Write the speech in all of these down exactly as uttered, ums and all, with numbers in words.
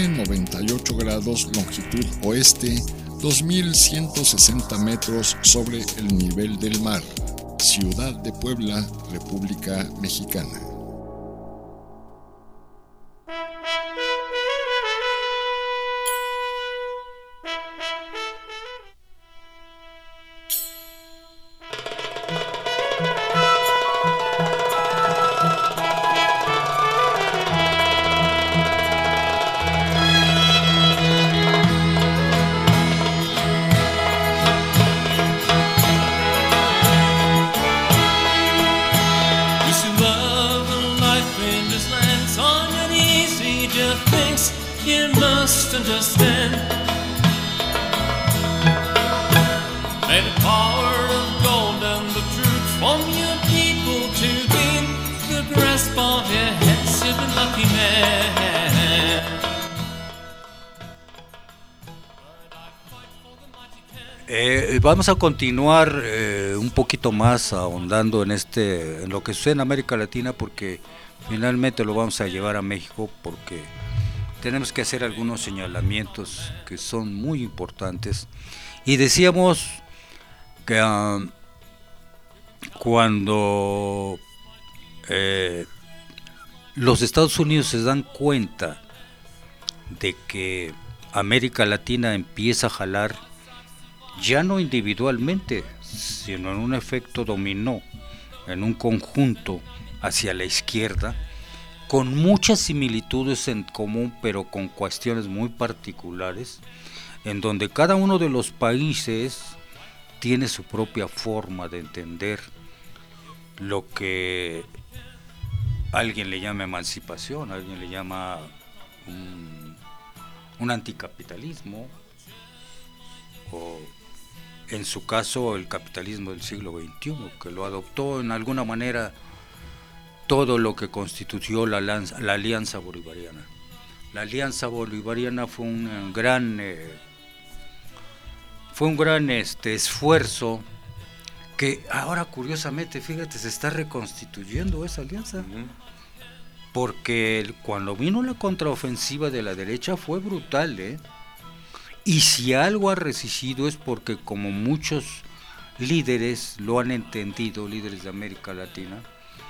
tiene noventa y ocho grados, longitud oeste, dos mil ciento sesenta metros sobre el nivel del mar. Ciudad de Puebla, República Mexicana. Eh, vamos a continuar eh, un poquito más ahondando en este, en lo que sucede en América Latina, porque finalmente lo vamos a llevar a México, porque tenemos que hacer algunos señalamientos que son muy importantes. Y decíamos que um, cuando eh, los Estados Unidos se dan cuenta de que América Latina empieza a jalar, ya no individualmente, sino en un efecto dominó, en un conjunto hacia la izquierda, con muchas similitudes en común, pero con cuestiones muy particulares, en donde cada uno de los países tiene su propia forma de entender lo que alguien le llama emancipación, alguien le llama un, un anticapitalismo, o en su caso el capitalismo del siglo veintiuno, que lo adoptó en alguna manera todo lo que constituyó la, lanza, la Alianza Bolivariana. La Alianza Bolivariana fue un gran eh, fue un gran este, esfuerzo que ahora curiosamente, fíjate, se está reconstituyendo esa alianza. Uh-huh. Porque cuando vino la contraofensiva de la derecha fue brutal, ¿eh? Y si algo ha resistido es porque, como muchos líderes lo han entendido, líderes de América Latina,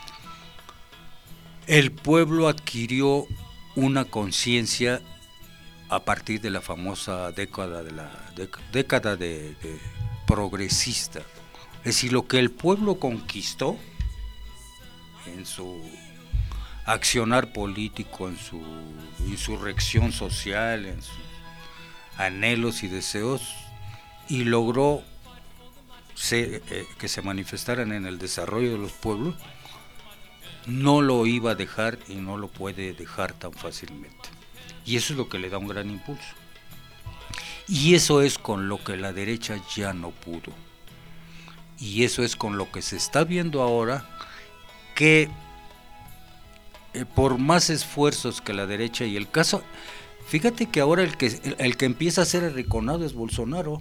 el pueblo adquirió una conciencia a partir de la famosa década de la década de, de progresista. Es decir, lo que el pueblo conquistó en su accionar político, en su insurrección social, en sus anhelos y deseos, y logró se, eh, que se manifestaran en el desarrollo de los pueblos, no lo iba a dejar y no lo puede dejar tan fácilmente. Y eso es lo que le da un gran impulso. Y eso es con lo que la derecha ya no pudo. Y eso es con lo que se está viendo ahora, que eh, por más esfuerzos que la derecha, y el caso, fíjate que ahora el que, el, el que empieza a ser arrinconado es Bolsonaro.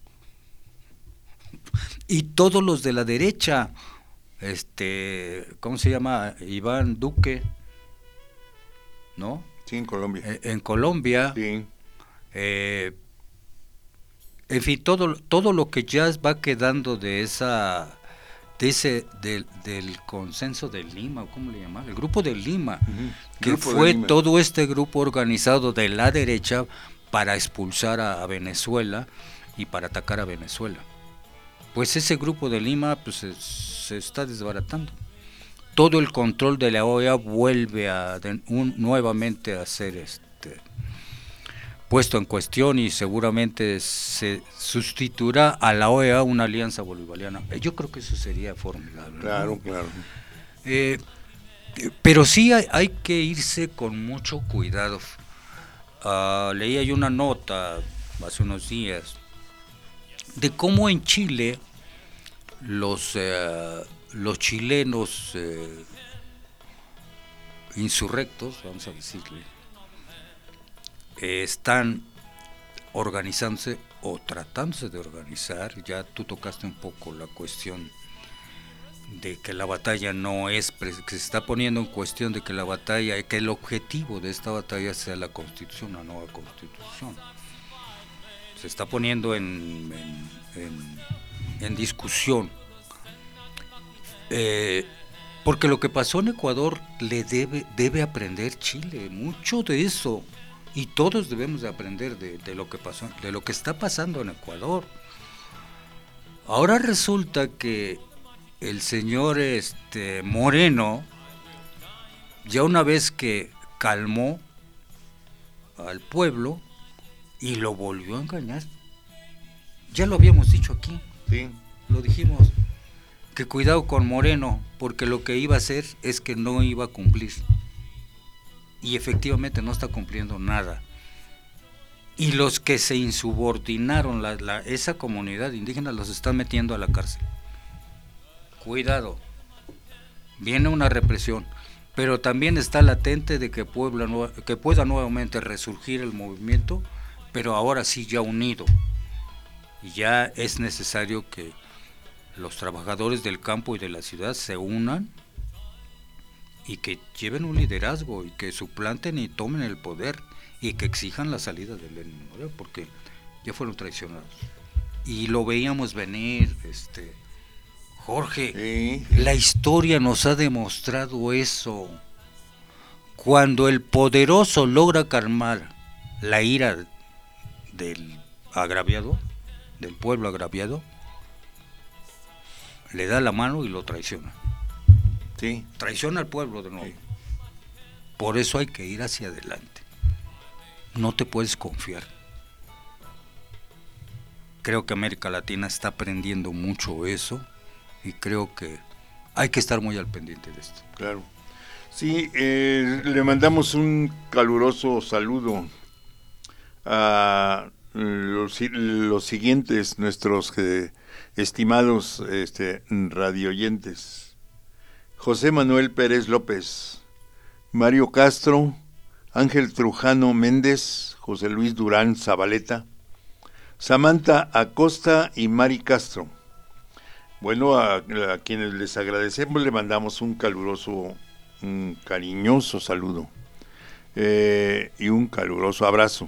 Y todos los de la derecha, este, ¿cómo se llama? Iván Duque, ¿no? Sí, en Colombia. Eh, en Colombia. Sí. Eh, en fin, todo, todo lo que ya va quedando de esa, de ese, del, del consenso de Lima, ¿cómo le llaman? El grupo de Lima, uh-huh. que grupo fue Lima. Todo este grupo organizado de la derecha para expulsar a, a Venezuela y para atacar a Venezuela. Pues ese grupo de Lima pues se, se está desbaratando. Todo el control de la O E A vuelve a de, un, nuevamente a ser este, puesto en cuestión, y seguramente se sustituirá a la O E A una alianza bolivariana. Yo creo que eso sería formidable. Claro, ¿no? claro. Eh, pero sí hay, hay que irse con mucho cuidado. Uh, leía yo una nota hace unos días de cómo en Chile los eh, los chilenos eh, insurrectos, vamos a decirle, eh, están organizándose o tratándose de organizar. Ya tú tocaste un poco la cuestión de que la batalla no es, que se está poniendo en cuestión de que la batalla, que el objetivo de esta batalla sea la constitución, una nueva constitución. Se está poniendo en, en, en, en discusión. Eh, porque lo que pasó en Ecuador le debe, debe aprender Chile, mucho de eso. Y todos debemos de aprender de, de lo que pasó, de lo que está pasando en Ecuador. Ahora resulta que el señor este Moreno, ya una vez que calmó al pueblo y lo volvió a engañar, ya lo habíamos dicho aquí, sí, lo dijimos, que cuidado con Moreno, porque lo que iba a hacer es que no iba a cumplir, y efectivamente no está cumpliendo nada. Y los que se insubordinaron, la, la, esa comunidad indígena, los están metiendo a la cárcel. Cuidado, viene una represión, pero también está latente de que, Puebla, que pueda nuevamente resurgir el movimiento, pero ahora sí ya unido. Y ya es necesario que los trabajadores del campo y de la ciudad se unan y que lleven un liderazgo y que suplanten y tomen el poder y que exijan la salida de Lenin Moreno, porque ya fueron traicionados. Y lo veíamos venir, este... Jorge, sí, sí. La historia nos ha demostrado eso. Cuando el poderoso logra calmar la ira del agraviado, del pueblo agraviado, le da la mano y lo traiciona. Sí. Traiciona al pueblo de nuevo. Sí. Por eso hay que ir hacia adelante. No te puedes confiar. Creo que América Latina está aprendiendo mucho eso. Y creo que hay que estar muy al pendiente de esto. Claro. Sí, eh, le mandamos un caluroso saludo a los, los siguientes, nuestros eh, estimados este, radioyentes. José Manuel Pérez López, Mario Castro, Ángel Trujano Méndez, José Luis Durán Zabaleta, Samantha Acosta y Mari Castro. Bueno, a, a quienes les agradecemos, le mandamos un caluroso, un cariñoso saludo eh, y un caluroso abrazo.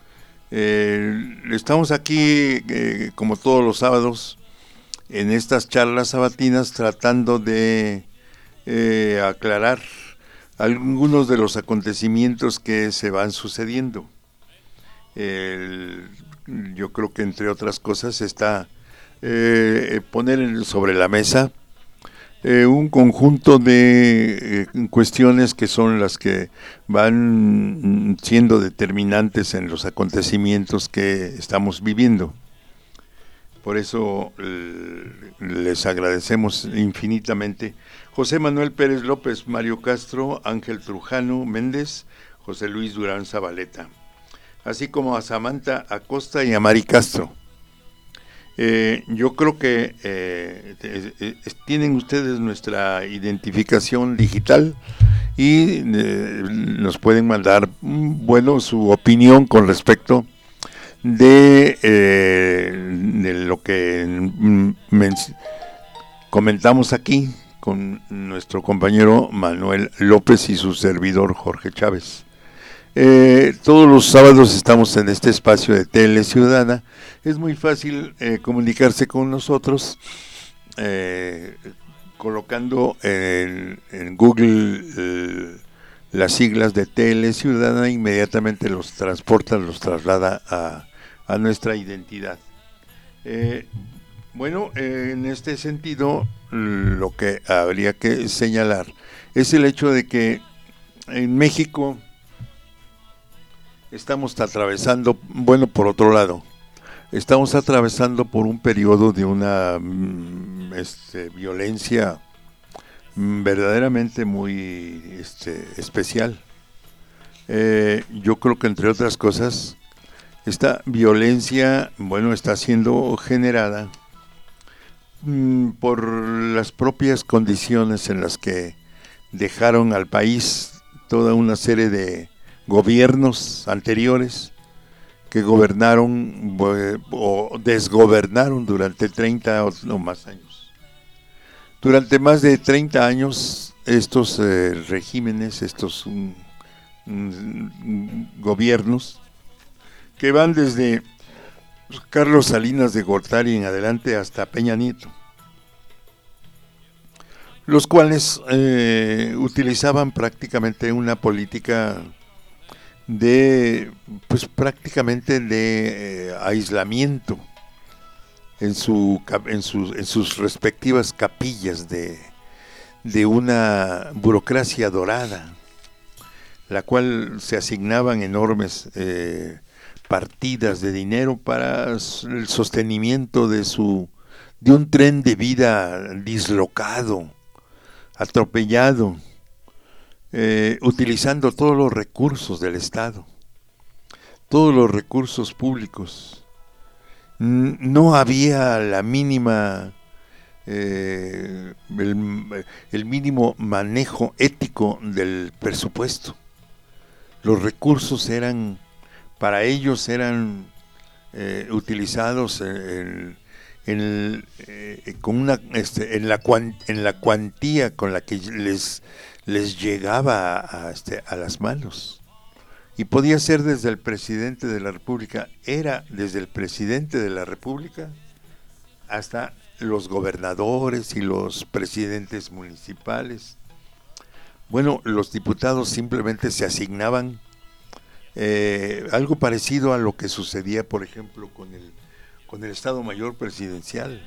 Eh, estamos aquí, eh, como todos los sábados, en estas charlas sabatinas, tratando de eh, aclarar algunos de los acontecimientos que se van sucediendo. El, yo creo que, entre otras cosas, está... Eh, poner sobre la mesa eh, un conjunto de eh, cuestiones que son las que van siendo determinantes en los acontecimientos que estamos viviendo. Por eso eh, les agradecemos infinitamente. José Manuel Pérez López, Mario Castro, Ángel Trujano Méndez, José Luis Durán Zabaleta, así como a Samantha Acosta y a Mari Castro. Eh, yo creo que eh, eh, eh, tienen ustedes nuestra identificación digital y eh, nos pueden mandar, bueno, su opinión con respecto de, eh, de lo que men- comentamos aquí con nuestro compañero Manuel López y su servidor Jorge Chávez. Eh, todos los sábados estamos en este espacio de Tele Ciudadana. Es muy fácil eh, comunicarse con nosotros eh, colocando en, en Google eh, las siglas de Tele Ciudadana, inmediatamente los transporta, los traslada a, a nuestra identidad. Eh, bueno, eh, en este sentido, lo que habría que señalar es el hecho de que en México estamos atravesando, bueno, por otro lado, estamos atravesando por un periodo de una este, violencia verdaderamente muy este, especial. Eh, yo creo que, entre otras cosas, esta violencia, bueno, está siendo generada mmm, por las propias condiciones en las que dejaron al país toda una serie de gobiernos anteriores que gobernaron o desgobernaron durante treinta o no más años. Durante más de treinta años, estos eh, regímenes, estos um, um, gobiernos, que van desde Carlos Salinas de Gortari en adelante hasta Peña Nieto, los cuales eh, utilizaban prácticamente una política de, pues prácticamente de eh, aislamiento en su en sus en sus respectivas capillas de de una burocracia dorada, la cual se asignaban enormes eh, partidas de dinero para el sostenimiento de su de un tren de vida dislocado, atropellado, eh, utilizando todos los recursos del Estado, todos los recursos públicos. No había la mínima, eh, el, el mínimo manejo ético del presupuesto. Los recursos eran, para ellos eran eh, utilizados en, en, el, eh, con una, este, en, la cuan, en la cuantía con la que les, les llegaba a, a, este, a las manos. Y podía ser desde el presidente de la República, era desde el presidente de la República hasta los gobernadores y los presidentes municipales. Bueno, los diputados simplemente se asignaban eh, algo parecido a lo que sucedía, por ejemplo, con el, con el Estado Mayor Presidencial.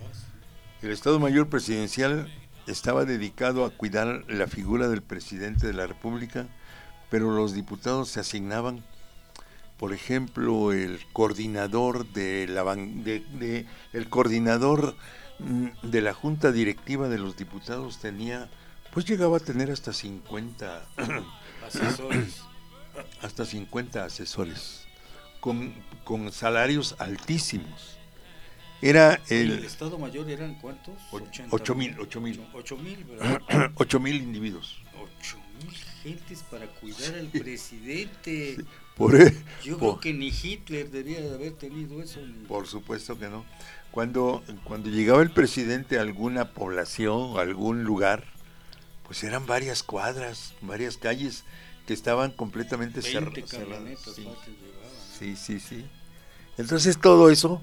El Estado Mayor Presidencial estaba dedicado a cuidar la figura del presidente de la República, pero los diputados se asignaban, por ejemplo, el coordinador de la de, de, el coordinador de la junta directiva de los diputados tenía, pues llegaba a tener hasta cincuenta asesores, hasta cincuenta asesores con, con salarios altísimos. Era el, el Estado Mayor eran ¿cuántos? ocho mil, ocho mil, ocho mil, ¿verdad? ocho mil individuos. Ocho mil gentes para cuidar al presidente. Sí, por, Yo por, creo que ni Hitler debía de haber tenido eso. Ni... Por supuesto que no. Cuando, cuando llegaba el presidente a alguna población, a algún lugar, pues eran varias cuadras, varias calles que estaban completamente cerradas. Sí. sí, sí, sí. Entonces todo eso,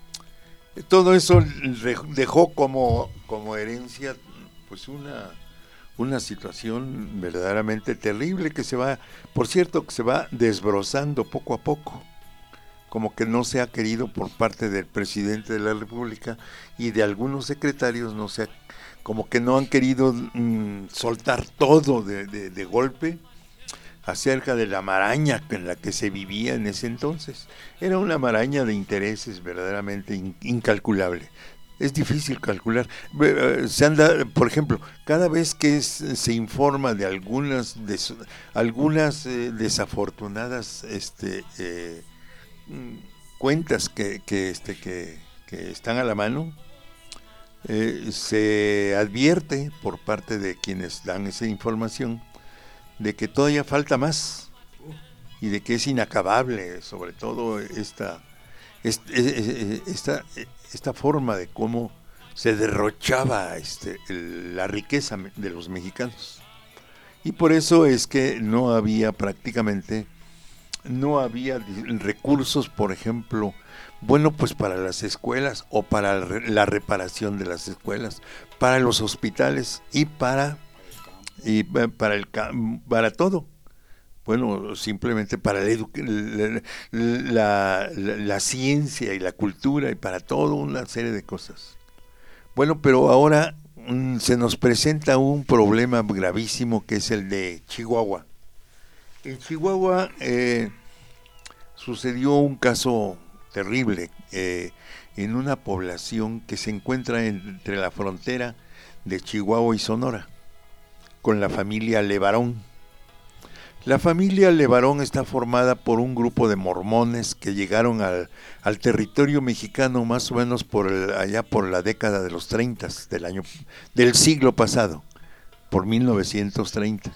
todo eso dejó como, como herencia, pues una... una situación verdaderamente terrible que se va, por cierto, que se va desbrozando poco a poco, como que no se ha querido por parte del presidente de la República y de algunos secretarios, no se ha, como que no han querido mmm, soltar todo de, de, de golpe acerca de la maraña en la que se vivía en ese entonces. Era una maraña de intereses verdaderamente in, incalculable. Es difícil calcular. Se anda, por ejemplo, cada vez que es, se informa de algunas des, algunas eh, desafortunadas este, eh, cuentas que, que, este, que, que están a la mano, eh, se advierte por parte de quienes dan esa información de que todavía falta más y de que es inacabable, sobre todo esta esta, esta, esta forma de cómo se derrochaba este, el, la riqueza de los mexicanos. Y por eso es que no había prácticamente, no había recursos, por ejemplo, bueno, pues para las escuelas o para la reparación de las escuelas, para los hospitales y para, y para, el, para todo. Bueno, simplemente para la, la, la, la, la ciencia y la cultura y para toda una serie de cosas. Bueno, pero ahora mmm, se nos presenta un problema gravísimo que es el de Chihuahua. En Chihuahua eh, sucedió un caso terrible eh, en una población que se encuentra entre la frontera de Chihuahua y Sonora, con la familia Levarón. La familia Levarón está formada por un grupo de mormones que llegaron al, al territorio mexicano más o menos por el, allá por la década de los treinta del año del siglo pasado, por mil novecientos treinta.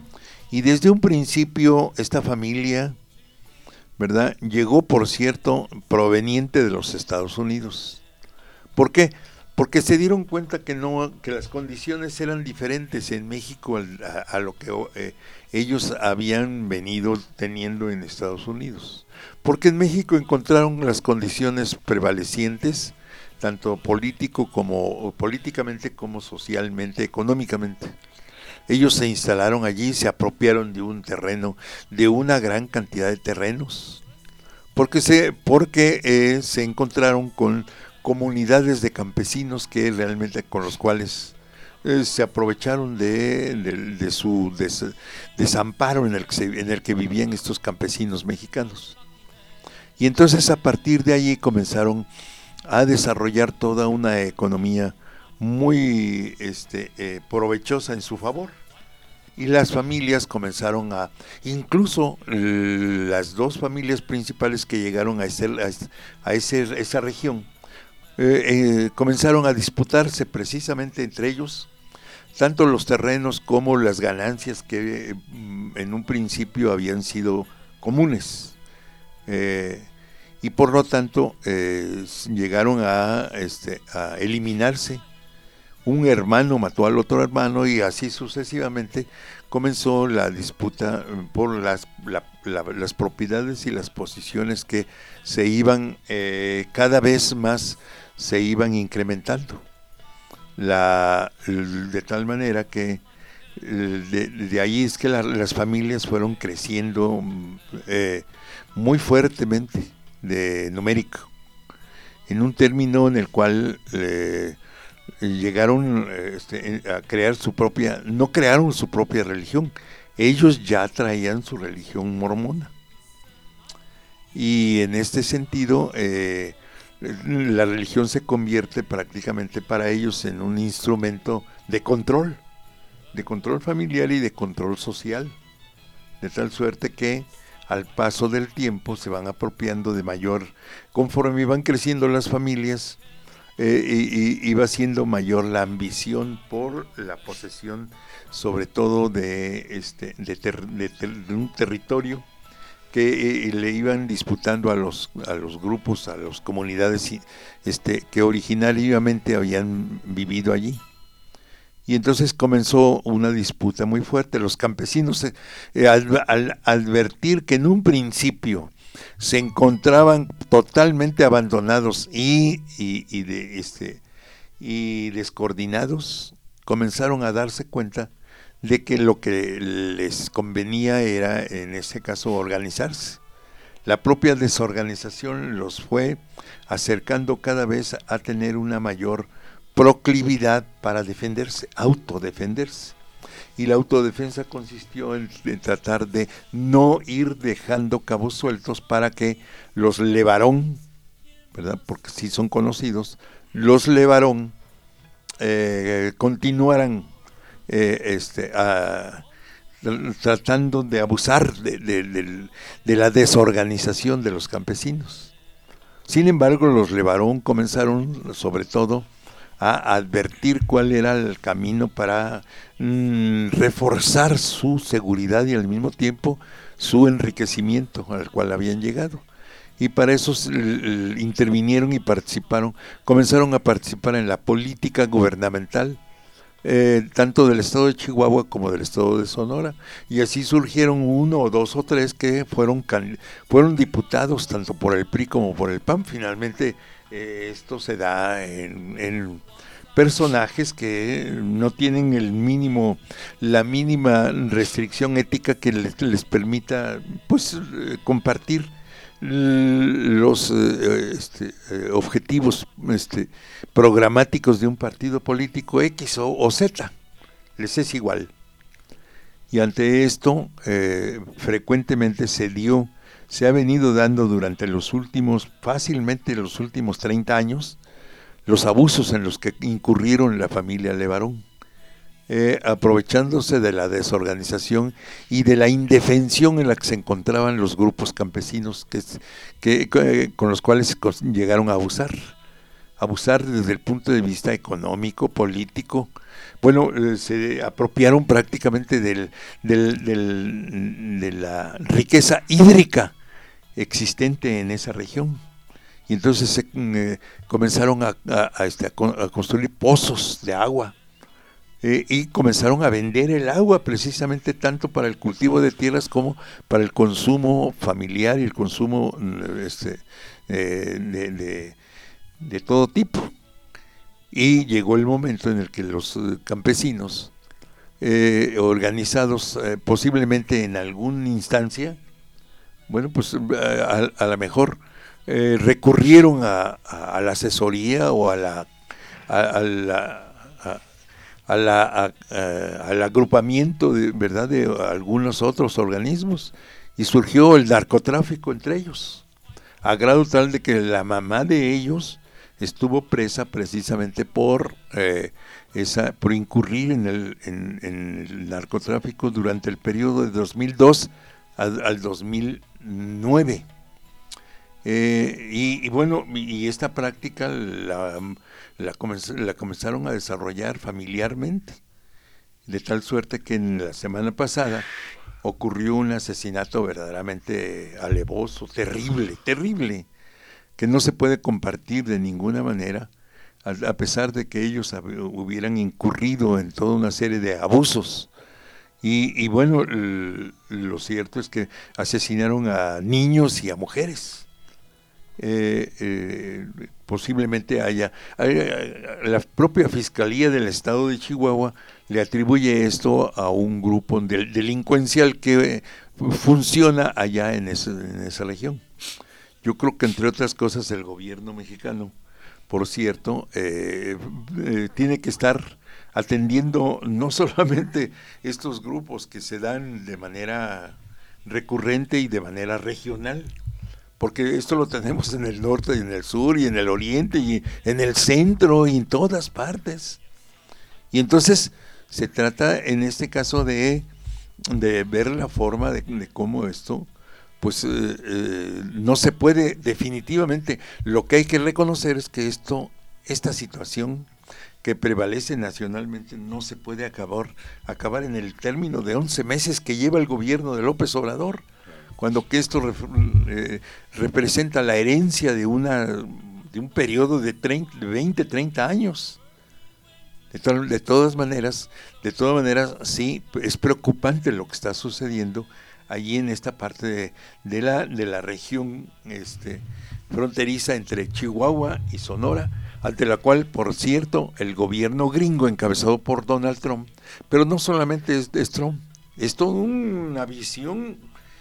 Y desde un principio esta familia, ¿verdad?, llegó, por cierto, proveniente de los Estados Unidos. ¿Por qué? porque se dieron cuenta que no, que las condiciones eran diferentes en México a, a, a lo que eh, ellos habían venido teniendo en Estados Unidos, porque en México encontraron las condiciones prevalecientes, tanto político como políticamente como socialmente, económicamente. Ellos se instalaron allí, se apropiaron de un terreno, de una gran cantidad de terrenos, porque se, porque eh, se encontraron con comunidades de campesinos que realmente con los cuales eh, se aprovecharon de, de, de su des, desamparo en el, que se, en el que vivían estos campesinos mexicanos. Y entonces a partir de allí comenzaron a desarrollar toda una economía muy este, eh, provechosa en su favor. Y las familias comenzaron a, incluso las dos familias principales que llegaron a, ese, a ese, esa región, eh, eh, comenzaron a disputarse precisamente entre ellos, tanto los terrenos como las ganancias que eh, en un principio habían sido comunes. Eh, y por lo tanto eh, llegaron a, este, a eliminarse. Un hermano mató al otro hermano y así sucesivamente comenzó la disputa por las, la, la, las propiedades y las posiciones que se iban eh, cada vez más se iban incrementando. La, de tal manera que de, de ahí es que la, las familias fueron creciendo eh, muy fuertemente de numérico, en un término en el cual eh, llegaron este, a crear su propia, no crearon su propia religión, ellos ya traían su religión mormona. Y en este sentido, eh, la religión se convierte prácticamente para ellos en un instrumento de control, de control familiar y de control social, de tal suerte que al paso del tiempo se van apropiando de mayor, conforme iban creciendo las familias, Eh, y, y iba siendo mayor la ambición por la posesión, sobre todo de este de, ter, de, ter, de un territorio que eh, le iban disputando a los a los grupos, a las comunidades este que originariamente habían vivido allí. Y entonces comenzó una disputa muy fuerte. Los campesinos, eh, al, al advertir que en un principio se encontraban totalmente abandonados y, y, y, de, este, y descoordinados, comenzaron a darse cuenta de que lo que les convenía era, en ese caso, organizarse. La propia desorganización los fue acercando cada vez a tener una mayor proclividad para defenderse, autodefenderse. Y la autodefensa consistió en, en tratar de no ir dejando cabos sueltos para que los Levarón, ¿verdad? Porque sí son conocidos, los Levarón eh, continuaran eh, este, a, tratando de abusar de, de, de, de la desorganización de los campesinos. Sin embargo, los Levarón comenzaron, sobre todo, a advertir cuál era el camino para mm, reforzar su seguridad y al mismo tiempo su enriquecimiento al cual habían llegado. Y para eso l- l- intervinieron y participaron, comenzaron a participar en la política gubernamental, eh, tanto del estado de Chihuahua como del estado de Sonora, y así surgieron uno o dos o tres que fueron, can- fueron diputados tanto por el P R I como por el P A N. Finalmente Eh, esto se da en, en personajes que no tienen el mínimo, la mínima restricción ética que les, les permita pues eh, compartir los eh, este, eh, objetivos este, programáticos de un partido político X o, o Z, les es igual. Y ante esto eh, frecuentemente se dio se ha venido dando durante los últimos, fácilmente los últimos treinta años, los abusos en los que incurrieron la familia Levarón, eh, aprovechándose de la desorganización y de la indefensión en la que se encontraban los grupos campesinos que, que, que, con los cuales llegaron a abusar, abusar desde el punto de vista económico, político. Bueno, eh, se apropiaron prácticamente del, del, del, de la riqueza hídrica existente en esa región, y entonces se, eh, comenzaron a, a, a, este, a, con, a construir pozos de agua, eh, y comenzaron a vender el agua precisamente tanto para el cultivo de tierras como para el consumo familiar y el consumo este, eh, de, de, de todo tipo. Y llegó el momento en el que los campesinos, eh, organizados eh, posiblemente en alguna instancia, bueno, pues a, a lo mejor eh, recurrieron a, a, a la asesoría o a la, a, a la, a, a la a, a, al agrupamiento de verdad de algunos otros organismos, y surgió el narcotráfico entre ellos, a grado tal de que la mamá de ellos estuvo presa precisamente por eh, esa por incurrir en el, en, en el narcotráfico durante el periodo de dos mil dos al, al dos mil nueve. Eh, y, y bueno, y esta práctica la, la, comenz- la comenzaron a desarrollar familiarmente, de tal suerte que en la semana pasada ocurrió un asesinato verdaderamente alevoso, terrible, terrible, que no se puede compartir de ninguna manera, a, a pesar de que ellos hab- hubieran incurrido en toda una serie de abusos. Y, y bueno, l- lo cierto es que asesinaron a niños y a mujeres. Eh, eh, posiblemente haya, haya, la propia Fiscalía del Estado de Chihuahua le atribuye esto a un grupo del, delincuencial que eh, funciona allá en, ese, en esa región. Yo creo que entre otras cosas el gobierno mexicano, por cierto, eh, eh, tiene que estar atendiendo no solamente estos grupos que se dan de manera recurrente y de manera regional, porque esto lo tenemos en el norte y en el sur y en el oriente y en el centro y en todas partes. Y entonces se trata en este caso de, de ver la forma de, de cómo esto, pues eh, eh, no se puede definitivamente. Lo que hay que reconocer es que esto, esta situación que prevalece nacionalmente no se puede acabar, acabar en el término de once meses que lleva el gobierno de López Obrador, cuando que esto re, eh, representa la herencia de una de un periodo de, treinta, de veinte, treinta años. De, to, de todas maneras, de todas maneras, sí, es preocupante lo que está sucediendo allí en esta parte de, de, la, de la región este, fronteriza entre Chihuahua y Sonora, ante la cual, por cierto, el gobierno gringo encabezado por Donald Trump, pero no solamente es, es Trump, es toda una visión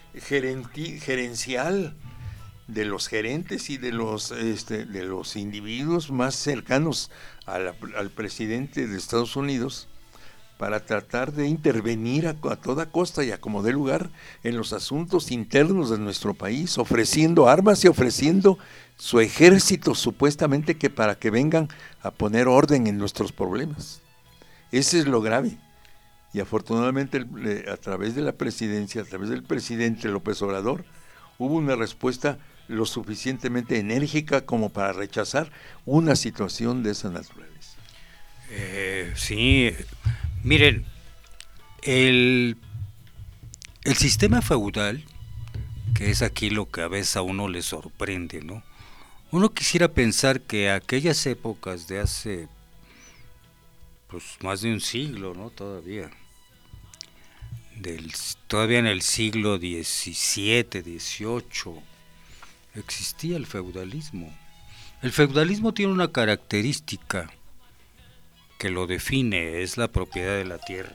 gerenti, gerencial de los gerentes y de los este, de los individuos más cercanos a la, al presidente de Estados Unidos, para tratar de intervenir a, a toda costa y a como dé lugar en los asuntos internos de nuestro país, ofreciendo armas y ofreciendo su ejército supuestamente que para que vengan a poner orden en nuestros problemas. Ese es lo grave. Y afortunadamente a través de la presidencia, a través del presidente López Obrador, hubo una respuesta lo suficientemente enérgica como para rechazar una situación de esa naturaleza. Eh, sí, miren, el, el sistema feudal, que es aquí lo que a veces a uno le sorprende, ¿no? Uno quisiera pensar que aquellas épocas de hace pues más de un siglo, ¿no? Todavía, del, todavía en el siglo diecisiete, dieciocho, existía el feudalismo. El feudalismo tiene una característica que lo define, es la propiedad de la tierra.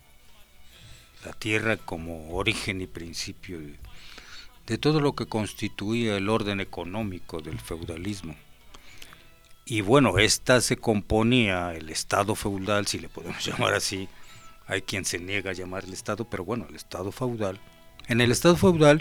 La tierra como origen y principio de, de todo lo que constituía el orden económico del feudalismo. Y bueno, esta se componía, el Estado feudal, si le podemos llamar así, hay quien se niega a llamarle Estado, pero bueno, el Estado feudal. En el Estado feudal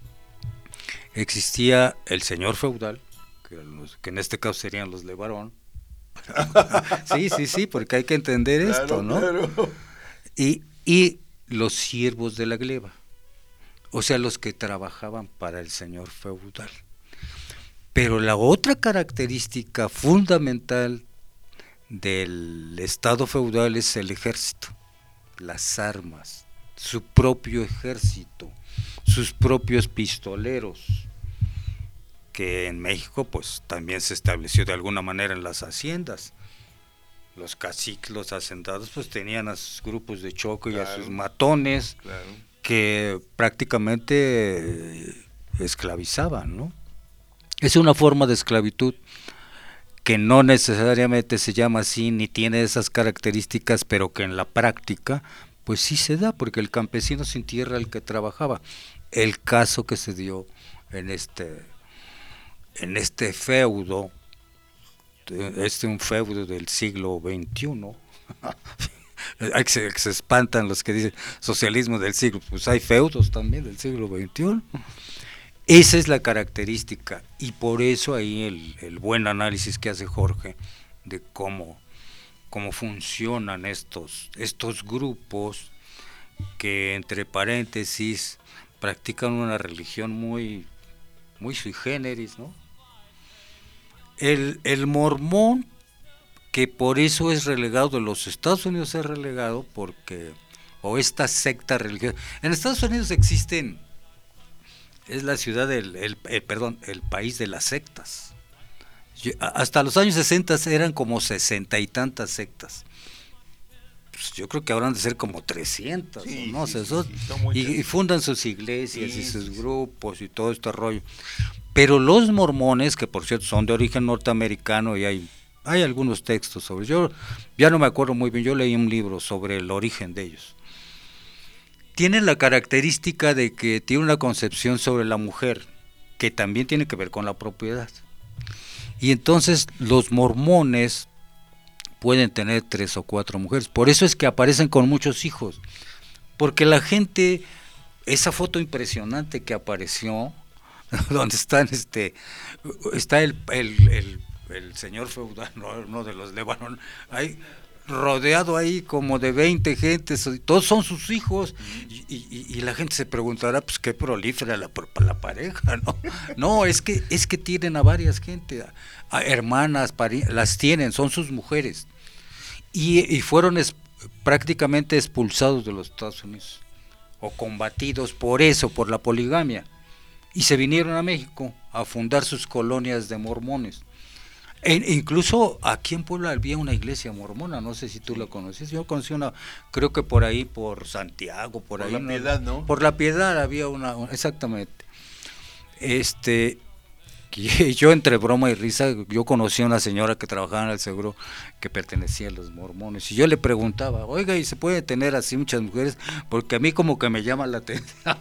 existía el señor feudal, que, los, que en este caso serían los Levarón. Sí, sí, sí, porque hay que entender claro, esto, ¿no? Claro. Y, y los siervos de la gleba, o sea, los que trabajaban para el señor feudal. Pero la otra característica fundamental del Estado feudal es el ejército, las armas, su propio ejército, sus propios pistoleros. que en México pues también se estableció de alguna manera en las haciendas. Los caciques, los hacendados pues tenían a sus grupos de choque, claro, y a sus matones, claro, que prácticamente eh, esclavizaban, ¿no? Es una forma de esclavitud que no necesariamente se llama así ni tiene esas características, pero que en la práctica pues sí se da, porque el campesino sin tierra el que trabajaba. El caso que se dio en este en este feudo, este un feudo del siglo veintiuno. Hay que se, que se espantan los que dicen socialismo del siglo, pues hay feudos también del siglo veintiuno. Esa es la característica, y por eso ahí el, el buen análisis que hace Jorge de cómo, cómo funcionan estos, estos grupos que, entre paréntesis, practican una religión muy, muy sui generis, ¿no? El, el mormón, que por eso es relegado de los Estados Unidos, es relegado porque, o esta secta religiosa, en Estados Unidos existen, es la ciudad del, el, el, perdón, el país de las sectas. Yo, hasta los años sesenta eran como sesenta y tantas sectas. Pues yo creo que habrán de ser como trescientas, sí, no sé, sí, sí, sí, y, y fundan sus iglesias, sí, y sus sí, grupos y todo este rollo. Pero los mormones, que por cierto son de origen norteamericano, y hay hay algunos textos sobre, yo ya no me acuerdo muy bien, yo leí un libro sobre el origen de ellos. Tienen la característica de que tiene una concepción sobre la mujer que también tiene que ver con la propiedad. Y entonces los mormones pueden tener tres o cuatro mujeres. Por eso es que aparecen con muchos hijos. Porque la gente, esa foto impresionante que apareció, donde están este, está el, el, el, el señor feudal, no, no de los Lebanon, ahí rodeado ahí como de veinte gentes, todos son sus hijos, y, y, y la gente se preguntará, pues qué prolífera la, la pareja, ¿no? No, es que es que tienen a varias gente, a, a hermanas, pari, las tienen, son sus mujeres, y, y fueron es, prácticamente expulsados de los Estados Unidos, o combatidos por eso, por la poligamia, y se vinieron a México a fundar sus colonias de mormones. E incluso aquí en Puebla había una iglesia mormona, no sé si tú la conocías, yo conocí una, creo que por ahí, por Santiago, por, por ahí. Por la Piedad, ¿no? Por la Piedad había una, exactamente. Este, yo entre broma y risa, yo conocí a una señora que trabajaba en el seguro que pertenecía a los mormones, y yo le preguntaba, oiga, ¿y se puede tener así muchas mujeres? Porque a mí como que me llama la atención.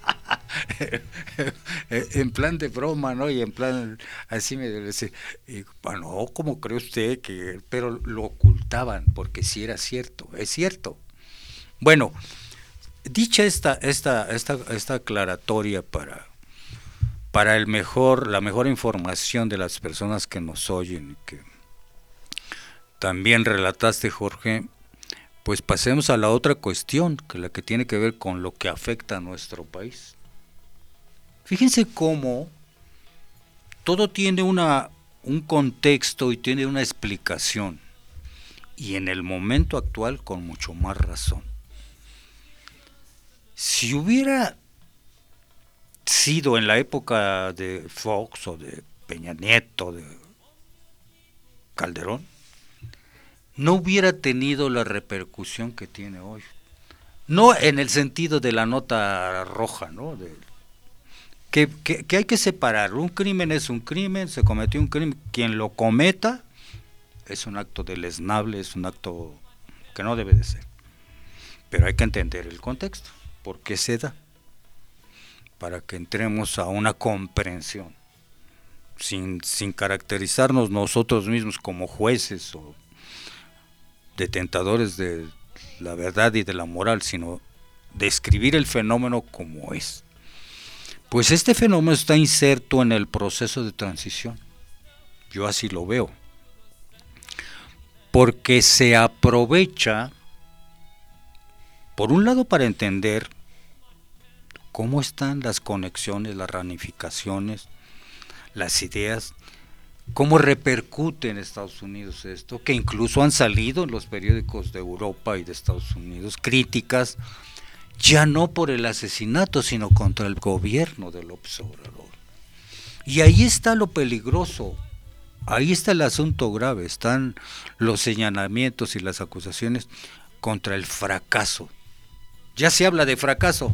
En plan de broma, ¿no? Y en plan, así me decía, y, bueno, ¿cómo cree usted que...? Pero lo ocultaban, porque sí era cierto, es cierto. Bueno, dicha esta, esta, esta, esta aclaratoria para, para el mejor, la mejor información de las personas que nos oyen, que también relataste, Jorge, pues pasemos a la otra cuestión, que la que tiene que ver con lo que afecta a nuestro país. Fíjense cómo todo tiene una, un contexto y tiene una explicación, y en el momento actual con mucho más razón. Si hubiera sido en la época de Fox o de Peña Nieto, de Calderón, no hubiera tenido la repercusión que tiene hoy. No en el sentido de la nota roja, ¿no? De, Que, que, que hay que separar, un crimen es un crimen, se cometió un crimen, quien lo cometa es un acto deleznable, es un acto que no debe de ser, pero hay que entender el contexto, por qué se da, para que entremos a una comprensión, sin, sin caracterizarnos nosotros mismos como jueces o detentadores de la verdad y de la moral, sino describir el fenómeno como es. Pues este fenómeno está inserto en el proceso de transición, yo así lo veo, porque se aprovecha, por un lado, para entender cómo están las conexiones, las ramificaciones, las ideas, cómo repercute en Estados Unidos esto, que incluso han salido en los periódicos de Europa y de Estados Unidos críticas, ya no por el asesinato, sino contra el gobierno de López Obrador. Y ahí está lo peligroso, ahí está el asunto grave, están los señalamientos y las acusaciones contra el fracaso. Ya se habla de fracaso,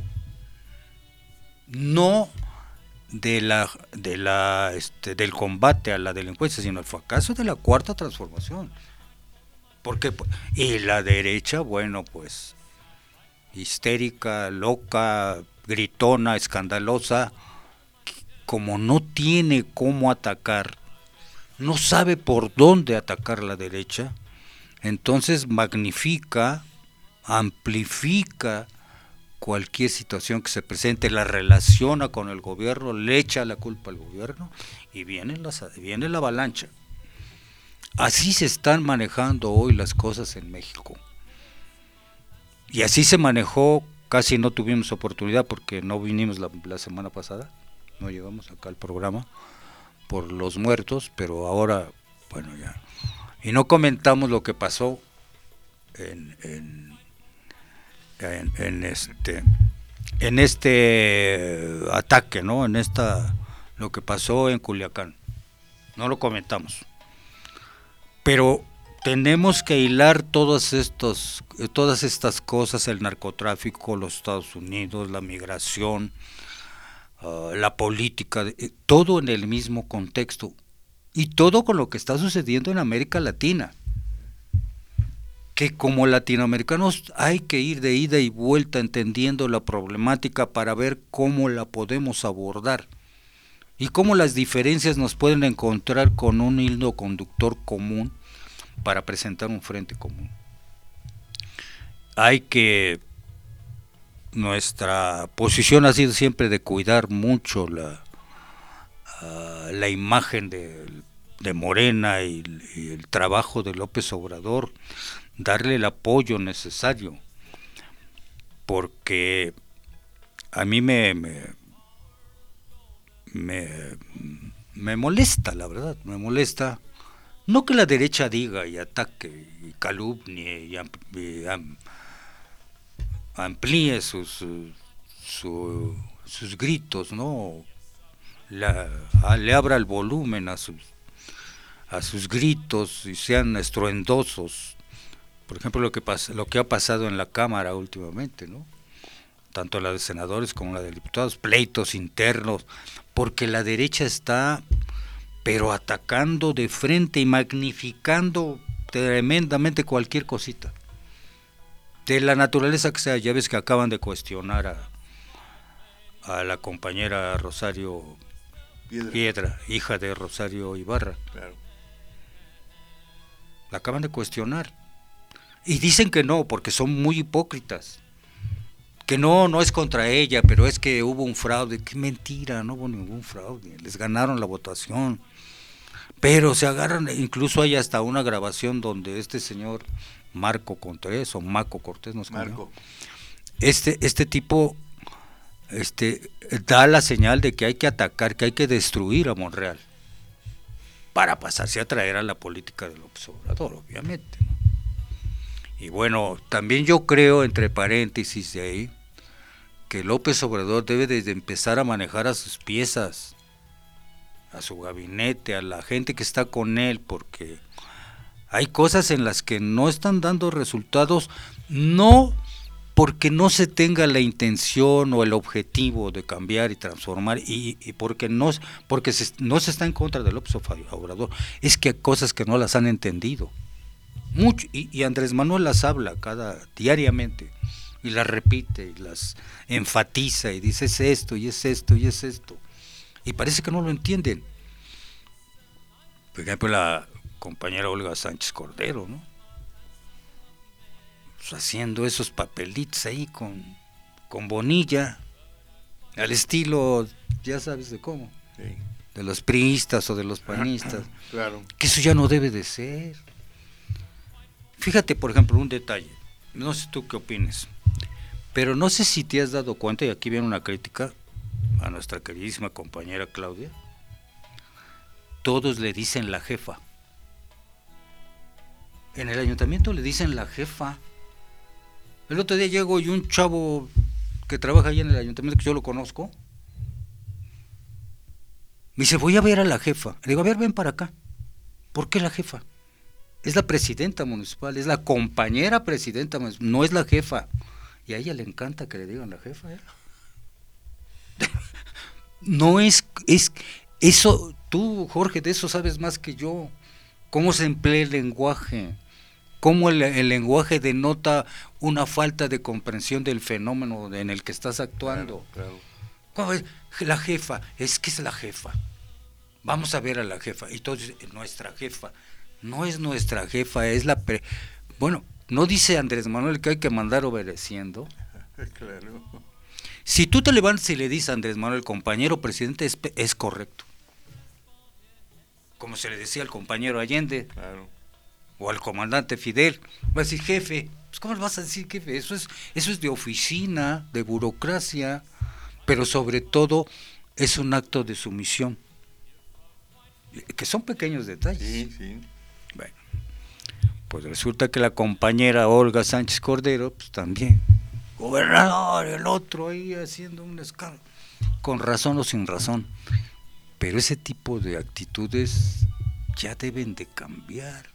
no de la de la este, del combate a la delincuencia, sino el fracaso de la cuarta transformación. Porque y la derecha, bueno, pues histérica, loca, gritona, escandalosa, como no tiene cómo atacar, no sabe por dónde atacar la derecha, entonces magnifica, amplifica cualquier situación que se presente, la relaciona con el gobierno, le echa la culpa al gobierno y viene la, viene la avalancha. Así se están manejando hoy las cosas en México. Y así se manejó, casi no tuvimos oportunidad porque no vinimos la, la semana pasada, no llegamos acá al programa por los muertos, pero ahora, bueno, ya. Y no comentamos lo que pasó en, en, en, en este en este ataque, ¿no? En esta lo que pasó en Culiacán. No lo comentamos. Pero tenemos que hilar todos estos, todas estas cosas, el narcotráfico, los Estados Unidos, la migración, uh, la política, eh, todo en el mismo contexto y todo con lo que está sucediendo en América Latina, que como latinoamericanos hay que ir de ida y vuelta entendiendo la problemática para ver cómo la podemos abordar y cómo las diferencias nos pueden encontrar con un hilo conductor común para presentar un frente común. Hay que, nuestra posición ha sido siempre de cuidar mucho la, uh, la imagen de, de Morena y, y el trabajo de López Obrador, darle el apoyo necesario, porque a mí me me, me me molesta, la verdad, me molesta. No que la derecha diga y ataque y calumnie y, amp y am amplíe sus, su, sus gritos, ¿no? La, a, le abra el volumen a sus, a sus gritos y sean estruendosos. Por ejemplo, lo que, pasa, lo que ha pasado en la Cámara últimamente, ¿no? Tanto la de senadores como la de diputados, pleitos internos, porque la derecha está pero atacando de frente y magnificando tremendamente cualquier cosita, de la naturaleza que sea. Ya ves que acaban de cuestionar a, a la compañera Rosario Piedra. Piedra, hija de Rosario Ibarra. Claro. La acaban de cuestionar. Y dicen que no, porque son muy hipócritas. Que no, no es contra ella, pero es que hubo un fraude. Qué mentira, no hubo ningún fraude. Les ganaron la votación. Pero se agarran, incluso hay hasta una grabación donde este señor Marco Cortés, o Maco Cortés, no sé cómo. Este, este tipo este, da la señal de que hay que atacar, que hay que destruir a Monreal, para pasarse a traer a la política de López Obrador, obviamente, ¿no? Y bueno, también yo creo, entre paréntesis de ahí, que López Obrador debe de empezar a manejar a sus piezas, a su gabinete, a la gente que está con él, porque hay cosas en las que no están dando resultados, no porque no se tenga la intención o el objetivo de cambiar y transformar, y, y porque, no, porque se, no se está en contra de López Obrador, es que hay cosas que no las han entendido. Mucho, y, y Andrés Manuel las habla cada diariamente, y las repite, y las enfatiza, y dice es esto, y es esto, y es esto. Y parece que no lo entienden. Por ejemplo, la compañera Olga Sánchez Cordero, ¿no? Pues haciendo esos papelitos ahí con, con Bonilla, al estilo, ya sabes de cómo, sí, de los priistas o de los panistas. Claro. Que eso ya no debe de ser. Fíjate, por ejemplo, un detalle, no sé tú qué opines, pero no sé si te has dado cuenta, y aquí viene una crítica a nuestra queridísima compañera Claudia, todos le dicen la jefa. En el ayuntamiento le dicen la jefa. El otro día llego y un chavo que trabaja ahí en el ayuntamiento, que yo lo conozco, Me dice, voy a ver a la jefa. Le digo, a ver, ven para acá. ¿Por qué la jefa? Es la presidenta municipal, es la compañera presidenta municipal, no es la jefa. Y a ella le encanta que le digan la jefa. ¿eh? No es, es, eso, tú Jorge, de eso sabes más que yo. Cómo se emplea el lenguaje, cómo el, el lenguaje denota una falta de comprensión del fenómeno en el que estás actuando. Claro, claro. Es? La jefa, es que es la jefa. Vamos a ver a la jefa. Y entonces, nuestra jefa. No es nuestra jefa, es la... Pre... Bueno, ¿no dice Andrés Manuel que hay que mandar obedeciendo? Claro. Si tú te levantas y le dices a Andrés Manuel, compañero presidente, es, es correcto. Como se le decía al compañero Allende, claro. O al comandante Fidel, va a decir jefe. Pues ¿cómo le vas a decir jefe? Eso es, eso es de oficina, de burocracia, pero sobre todo es un acto de sumisión, que son pequeños detalles. Sí, sí. Bueno, pues resulta que la compañera Olga Sánchez Cordero, pues también, gobernador, el otro ahí haciendo un escándalo, con razón o sin razón, pero ese tipo de actitudes ya deben de cambiar.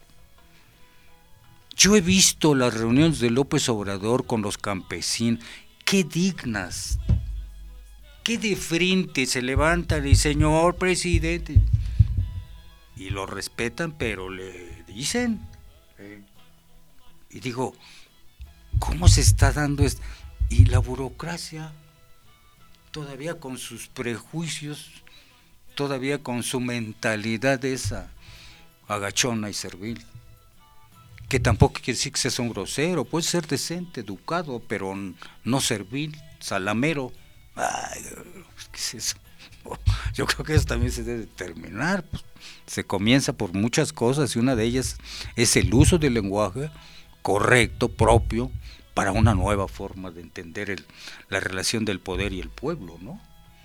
Yo he visto las reuniones de López Obrador con los campesinos, qué dignas, qué de frente se levantan y señor presidente, y lo respetan, pero le dicen, eh, y digo, ¿cómo se está dando esto? Y la burocracia, todavía con sus prejuicios, todavía con su mentalidad esa agachona y servil, que tampoco quiere decir que seas un grosero, puede ser decente, educado, pero no servil, salamero. Ay, ¿qué es eso? Yo creo que eso también se debe terminar. Pues, se comienza por muchas cosas y una de ellas es el uso del lenguaje correcto, propio, para una nueva forma de entender el, la relación del poder y el pueblo, ¿no?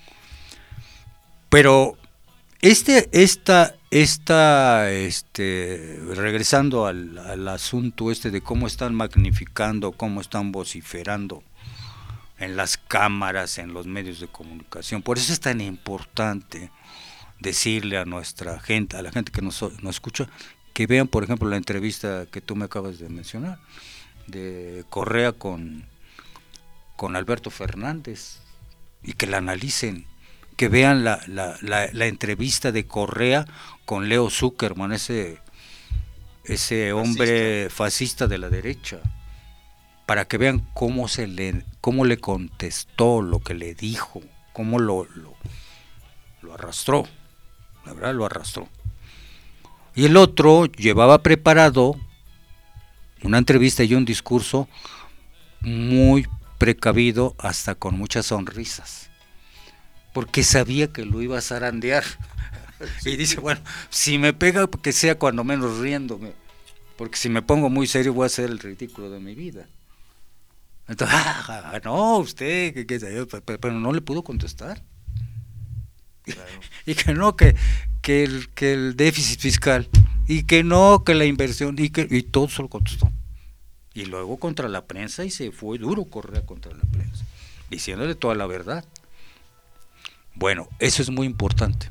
Pero este, esta, esta, este, regresando al, al asunto este de cómo están magnificando, cómo están vociferando en las cámaras, en los medios de comunicación, por eso es tan importante decirle a nuestra gente, a la gente que nos, nos escucha, que vean, por ejemplo, la entrevista que tú me acabas de mencionar, de Correa con, con Alberto Fernández, y que la analicen, que vean la, la, la, la entrevista de Correa con Leo Zuckerman, ese, ese hombre fascista. fascista de la derecha, para que vean cómo se le, cómo le contestó lo que le dijo, cómo lo, lo, lo arrastró, la verdad lo arrastró. Y el otro llevaba preparado una entrevista y un discurso muy precavido, hasta con muchas sonrisas, porque sabía que lo iba a zarandear. Y dice, bueno, si me pega, que sea cuando menos riéndome, porque si me pongo muy serio voy a hacer el ridículo de mi vida. Entonces, ah, no, usted, que, que, pero, pero no le pudo contestar. Claro. Y que no, que, que, el, que el déficit fiscal, y que no, que la inversión, y que y todo se lo contestó. Y luego contra la prensa, y se fue duro Correa contra la prensa, diciéndole toda la verdad. Bueno, eso es muy importante.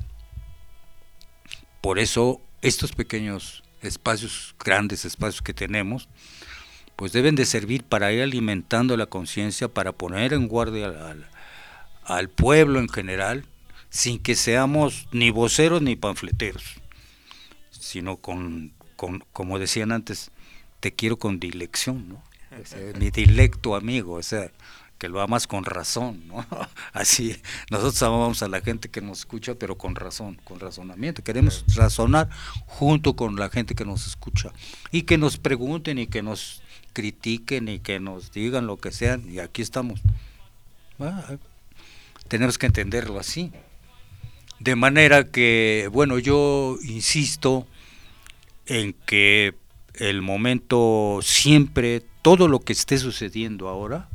Por eso estos pequeños espacios, grandes espacios que tenemos, pues deben de servir para ir alimentando la conciencia, para poner en guardia al, al, al pueblo en general, sin que seamos ni voceros ni panfleteros, sino con, con como decían antes, te quiero con dilección, ¿no? O sea, mi dilecto amigo, o sea, que lo amas con razón, ¿no? Así, nosotros amamos a la gente que nos escucha, pero con razón, con razonamiento. Queremos razonar junto con la gente que nos escucha, y que nos pregunten y que nos critiquen y que nos digan lo que sean, y aquí estamos. Ah, tenemos que entenderlo así. De manera que, bueno, yo insisto en que el momento siempre, todo lo que esté sucediendo ahora,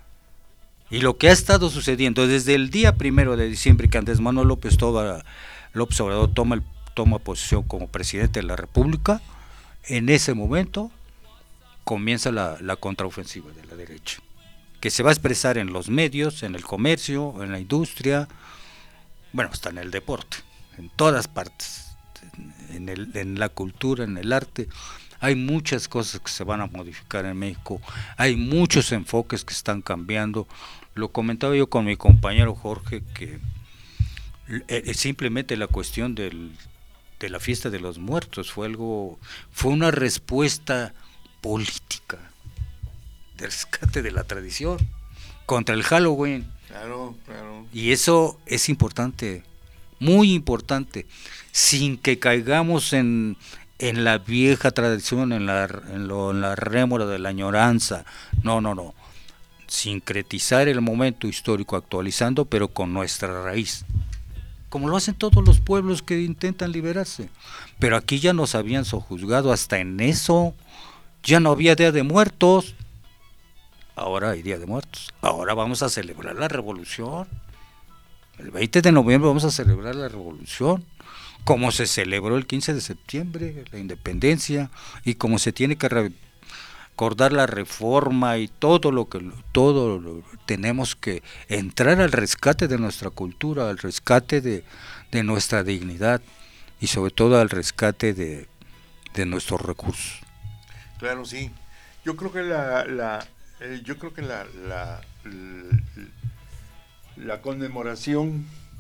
y lo que ha estado sucediendo desde el día primero de diciembre, que Andrés Manuel López, toda, López Obrador toma, el, toma posición como presidente de la República, en ese momento comienza la, la contraofensiva de la derecha, que se va a expresar en los medios, en el comercio, en la industria, bueno, hasta en el deporte, en todas partes, en, el, en la cultura, en el arte. Hay muchas cosas que se van a modificar en México, hay muchos enfoques que están cambiando. Lo comentaba yo con mi compañero Jorge, que eh, simplemente la cuestión del, de la fiesta de los muertos fue algo, fue una respuesta política de rescate de la tradición contra el Halloween. Claro, claro. Y eso es importante, muy importante, sin que caigamos en, en la vieja tradición, en la, en, lo, en la rémora de la añoranza. No, no, no. Sincretizar el momento histórico, actualizando, pero con nuestra raíz, como lo hacen todos los pueblos que intentan liberarse. Pero aquí ya nos habían sojuzgado hasta en eso. Ya no había Día de Muertos. Ahora hay Día de Muertos. Ahora vamos a celebrar la revolución. El veinte de noviembre vamos a celebrar la revolución, como se celebró el quince de septiembre, la independencia, y como se tiene que recordar la reforma y todo lo que todo lo, tenemos que entrar al rescate de nuestra cultura, al rescate de, de nuestra dignidad y sobre todo al rescate de, de nuestros recursos. Claro, sí. Yo creo que la, la eh, yo creo que la, la, la la conmemoración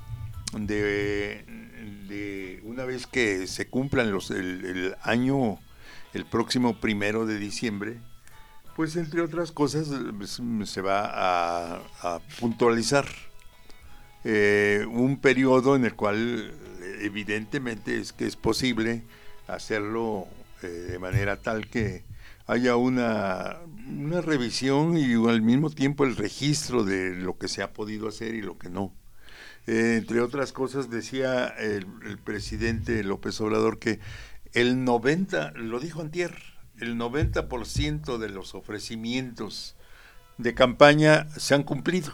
de, de una vez que se cumplan los el, el año, el próximo primero de diciembre, pues entre otras cosas se va a, a puntualizar eh, un periodo en el cual evidentemente es que es posible hacerlo eh, de manera tal que haya una, una revisión y al mismo tiempo el registro de lo que se ha podido hacer y lo que no. Eh, entre otras cosas decía el, el presidente López Obrador que el noventa, lo dijo antier, el noventa por ciento de los ofrecimientos de campaña se han cumplido.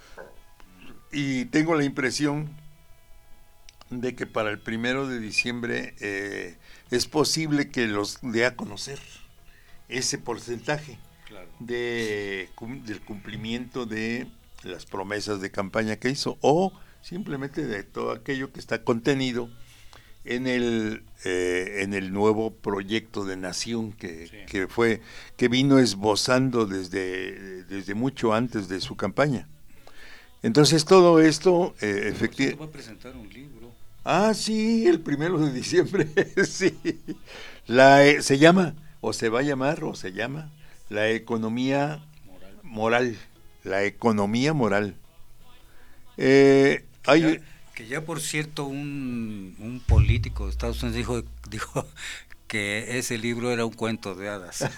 Y tengo la impresión de que para el primero de diciembre eh, es posible que los dé a conocer ese porcentaje, claro, de, del cumplimiento de las promesas de campaña que hizo, o simplemente de todo aquello que está contenido en el eh, en el nuevo proyecto de nación que, sí. que fue que vino esbozando desde desde mucho antes de su campaña. Entonces todo esto eh, efectivamente va a presentar un libro. Ah, sí, el primero de diciembre, sí. La eh, se llama o se va a llamar, o se llama, la economía moral, moral la economía moral. Eh, que, hay... ya, que ya, por cierto, un, un político de Estados Unidos dijo, dijo que ese libro era un cuento de hadas.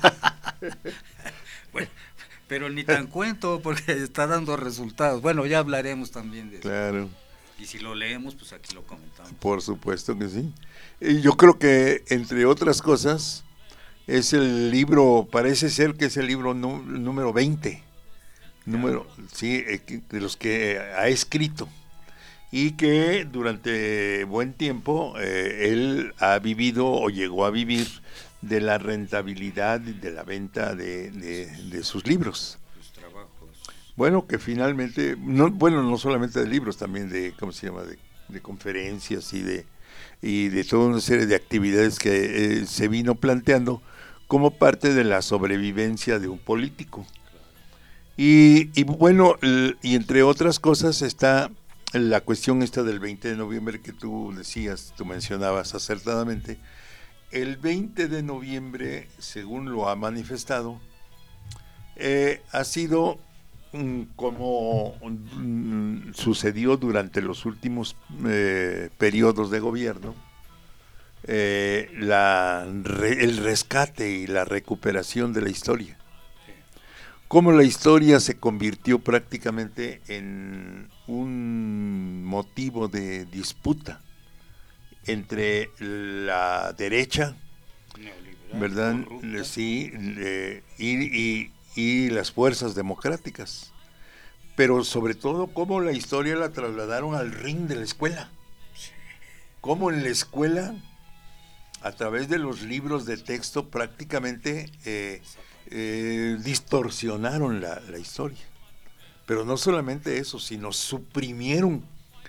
Bueno, pero ni tan cuento, porque está dando resultados. Bueno, ya hablaremos también de eso. Claro. Y si lo leemos, pues aquí lo comentamos. Por supuesto que sí. Y yo creo que, entre otras cosas, es el libro, parece ser que es el libro nu, número veinte, número, sí, de los que ha escrito, y que durante buen tiempo eh, él ha vivido o llegó a vivir de la rentabilidad de la venta de, de, de sus libros. Sus trabajos. Bueno, que finalmente, no, bueno, no solamente de libros, también de, ¿cómo se llama?, de, de conferencias y de, y de toda una serie de actividades que eh, se vino planteando como parte de la sobrevivencia de un político. Y, y bueno, y entre otras cosas está la cuestión esta del veinte de noviembre que tú decías, tú mencionabas acertadamente. El veinte de noviembre, según lo ha manifestado, eh, ha sido um, como um, sucedió durante los últimos eh, periodos de gobierno, Eh, la, re, el rescate y la recuperación de la historia. Cómo la historia se convirtió prácticamente en un motivo de disputa entre la derecha, ¿verdad? Sí, eh, y, y, y las fuerzas democráticas. Pero sobre todo cómo la historia la trasladaron al ring de la escuela. Cómo en la escuela, a través de los libros de texto, prácticamente eh, eh, distorsionaron la, la historia. Pero no solamente eso, sino suprimieron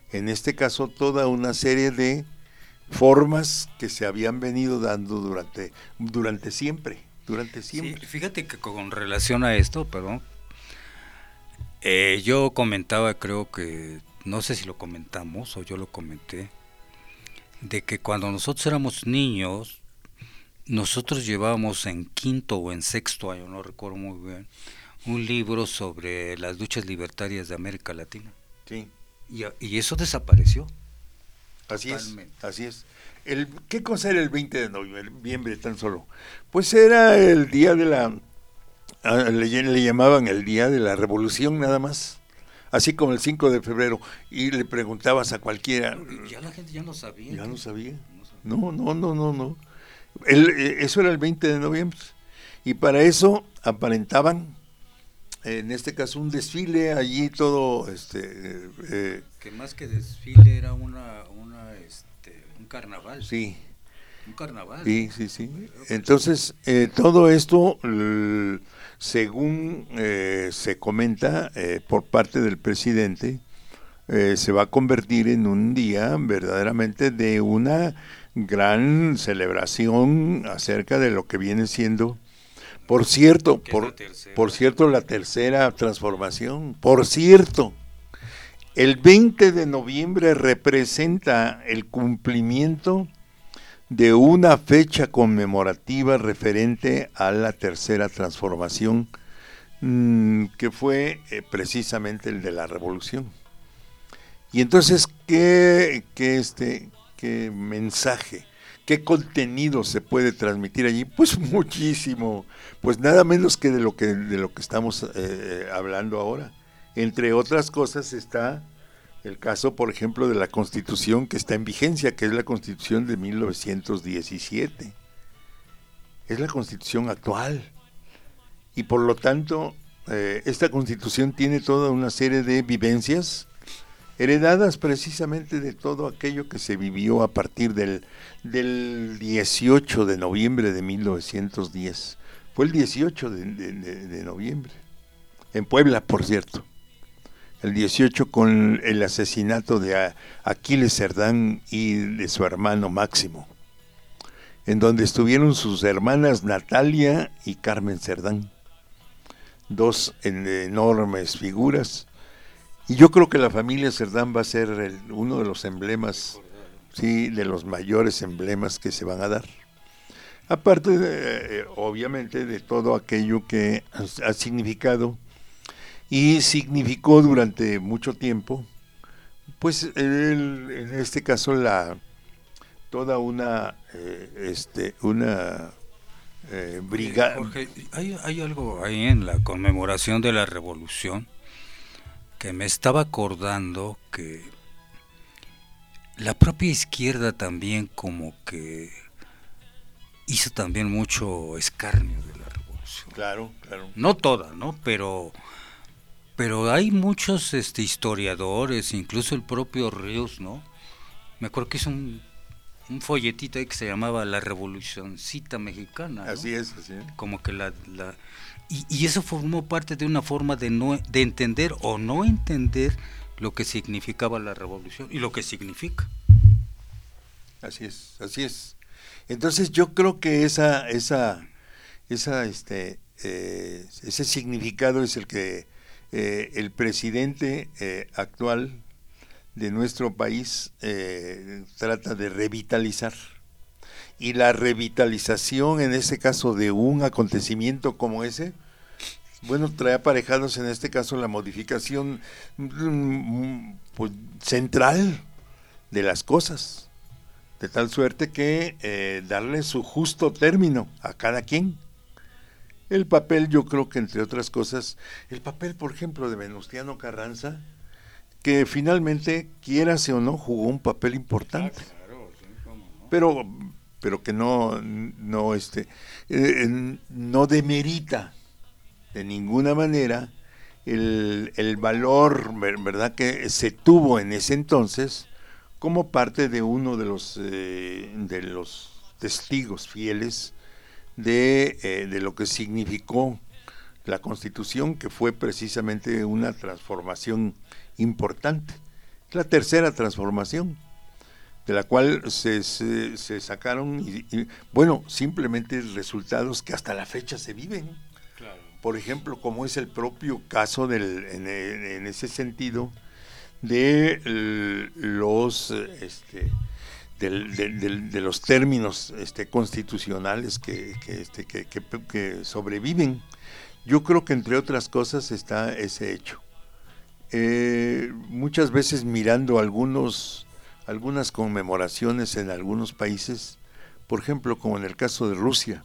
en este caso toda una serie de formas que se habían venido dando durante, durante siempre, durante siempre. Sí, fíjate que con relación a esto, perdón, eh, yo comentaba, creo que, no sé si lo comentamos o yo lo comenté, de que cuando nosotros éramos niños, nosotros llevábamos en quinto o en sexto año, no recuerdo muy bien, un libro sobre las luchas libertarias de América Latina. Sí. Y, y eso desapareció. Así Totalmente. es, así es. El, ¿Qué cosa era el veinte de noviembre tan solo? Pues era el día de la, le, le llamaban el día de la revolución nada más, así como el cinco de febrero, y le preguntabas a cualquiera. Ya la gente ya no sabía. Ya que, no sabía. no sabía. No, no, no, no, no. El, eso era el veinte de noviembre. Y para eso aparentaban, en este caso, un desfile allí todo, este... Eh, que más que desfile era una, una este, un carnaval. Sí. Un carnaval. Sí, sí, sí. Entonces, eh, todo esto, l- según eh, se comenta eh, por parte del presidente, eh, se va a convertir en un día verdaderamente de una gran celebración acerca de lo que viene siendo, por cierto, por, por cierto, la tercera transformación, por cierto, el veinte de noviembre representa el cumplimiento de una fecha conmemorativa referente a la tercera transformación, mmm, que fue eh, precisamente el de la revolución. Y entonces, ¿qué, qué, este, qué mensaje, qué contenido se puede transmitir allí? Pues muchísimo, pues nada menos que de lo que, de lo que estamos eh, hablando ahora. Entre otras cosas está el caso, por ejemplo, de la Constitución que está en vigencia, que es la Constitución de mil novecientos diecisiete. Es la Constitución actual. Y por lo tanto, eh, esta Constitución tiene toda una serie de vivencias heredadas precisamente de todo aquello que se vivió a partir del, del dieciocho de noviembre de mil novecientos diez. Fue el dieciocho de, de, de, de noviembre, en Puebla, por cierto. El dieciocho, con el asesinato de Aquiles Cerdán y de su hermano Máximo, en donde estuvieron sus hermanas Natalia y Carmen Cerdán, dos enormes figuras. Y yo creo que la familia Cerdán va a ser el, uno de los emblemas, sí, de los mayores emblemas que se van a dar. Aparte, de, eh, obviamente, de todo aquello que ha, ha significado y significó durante mucho tiempo, pues el, en este caso la toda una eh, este una eh, brigada. Jorge, hay, hay algo ahí en la conmemoración de la revolución que me estaba acordando que la propia izquierda también como que hizo también mucho escarnio de la revolución. Claro, claro. No toda, ¿no? Pero pero hay muchos este historiadores, incluso el propio Ríos, ¿no? Me acuerdo que hizo un, un folletito ahí que se llamaba La Revolucioncita Mexicana, ¿no? Así es, así es. Como que la... la y, y eso formó parte de una forma de no de entender o no entender lo que significaba la revolución y lo que significa. Así es, así es. Entonces yo creo que esa, esa, esa, este, eh, ese significado es el que eh, el presidente eh, actual de nuestro país eh, trata de revitalizar. Y la revitalización, en este caso, de un acontecimiento como ese, bueno, trae aparejados en este caso la modificación pues, central de las cosas, de tal suerte que eh, darle su justo término a cada quien. El papel, yo creo que entre otras cosas, el papel, por ejemplo, de Venustiano Carranza, que finalmente, quiérase o no, jugó un papel importante. Ah, claro, sí, cómo no. Pero, pero que no, no, este, eh, no demerita de ninguna manera el, el valor, verdad, que se tuvo en ese entonces como parte de uno de los eh, de los testigos fieles de, eh, de lo que significó la Constitución, que fue precisamente una transformación importante la tercera transformación, de la cual se, se, se sacaron, y, y, bueno, simplemente resultados que hasta la fecha se viven. Claro. Por ejemplo, como es el propio caso del, en, en ese sentido de los este, del, del, del, de los términos este, constitucionales que, que, este, que, que, que sobreviven. Yo creo que entre otras cosas está ese hecho. Eh, muchas veces mirando algunos algunas conmemoraciones en algunos países, por ejemplo, como en el caso de Rusia,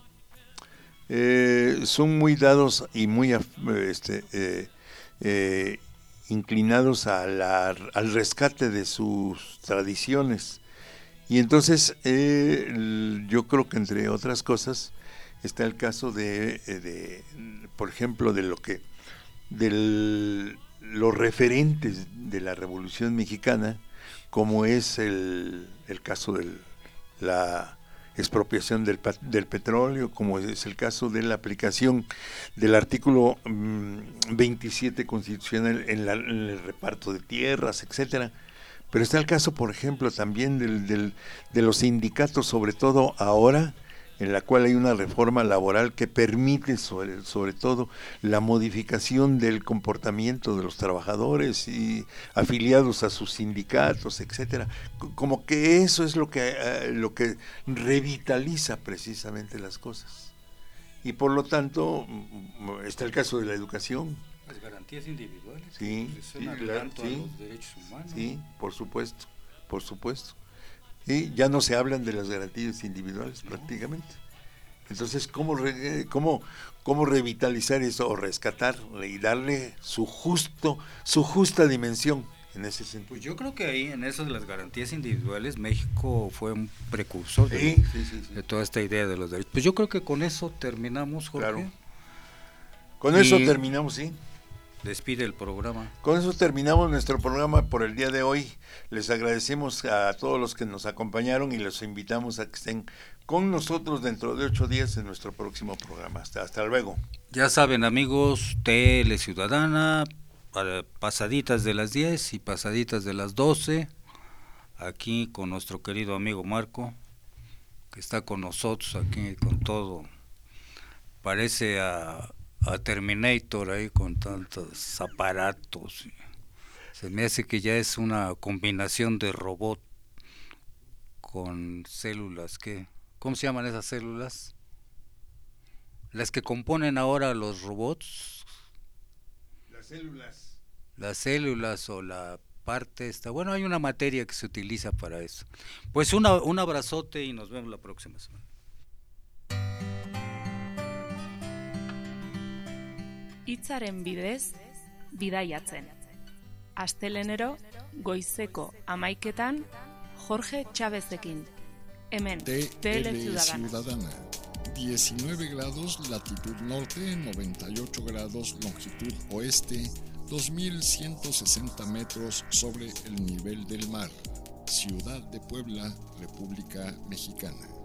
eh, son muy dados y muy este, eh, eh, inclinados a la, al rescate de sus tradiciones. Y entonces eh, yo creo que entre otras cosas está el caso de, de por ejemplo, de lo que de los referentes de la Revolución Mexicana, como es el, el caso de la expropiación del, del petróleo, como es el caso de la aplicación del artículo mmm, veintisiete constitucional en, la, en el reparto de tierras, etcétera. Pero está el caso, por ejemplo, también del, del, de los sindicatos, sobre todo ahora, en la cual hay una reforma laboral que permite sobre, sobre todo la modificación del comportamiento de los trabajadores y afiliados a sus sindicatos, etcétera. Como que eso es lo que eh, lo que revitaliza precisamente las cosas. Y por lo tanto está el caso de la educación. Las garantías individuales. Sí, es sí, un adelanto sí, a los derechos humanos. Sí, por supuesto, por supuesto. Y ya no se hablan de las garantías individuales, no, prácticamente. Entonces, ¿cómo, re, cómo, cómo revitalizar eso o rescatarle y darle su justo, su justa dimensión en ese sentido? Pues yo creo que ahí, en eso de las garantías individuales, México fue un precursor de, sí, sí, sí, sí. de toda esta idea de los derechos. Pues yo creo que con eso terminamos, Jorge. Claro. Con eso y terminamos, sí. Despide el programa. Con eso terminamos nuestro programa por el día de hoy. Les agradecemos a todos los que nos acompañaron y los invitamos a que estén con nosotros dentro de ocho días en nuestro próximo programa. Hasta, hasta luego. Ya saben, amigos, Tele Ciudadana, pasaditas de las diez y pasaditas de las doce, aquí con nuestro querido amigo Marco, que está con nosotros aquí con todo. Parece a... a Terminator ahí con tantos aparatos. Se me hace que ya es una combinación de robot con células. ¿Qué? ¿Cómo se llaman esas células? Las que componen ahora los robots. Las células. Las células o la parte esta. Bueno, hay una materia que se utiliza para eso. Pues una, un abrazote y nos vemos la próxima semana. Hitzaren bidez, bidaiatzen. Astelenero, goizeko amaiketan, Jorge Chávezekin. Hemen, Tele Ciudadana. diecinueve grados latitud norte, noventa y ocho grados longitud oeste, dos mil ciento sesenta metros sobre el nivel del mar. Ciudad de Puebla, República Mexicana.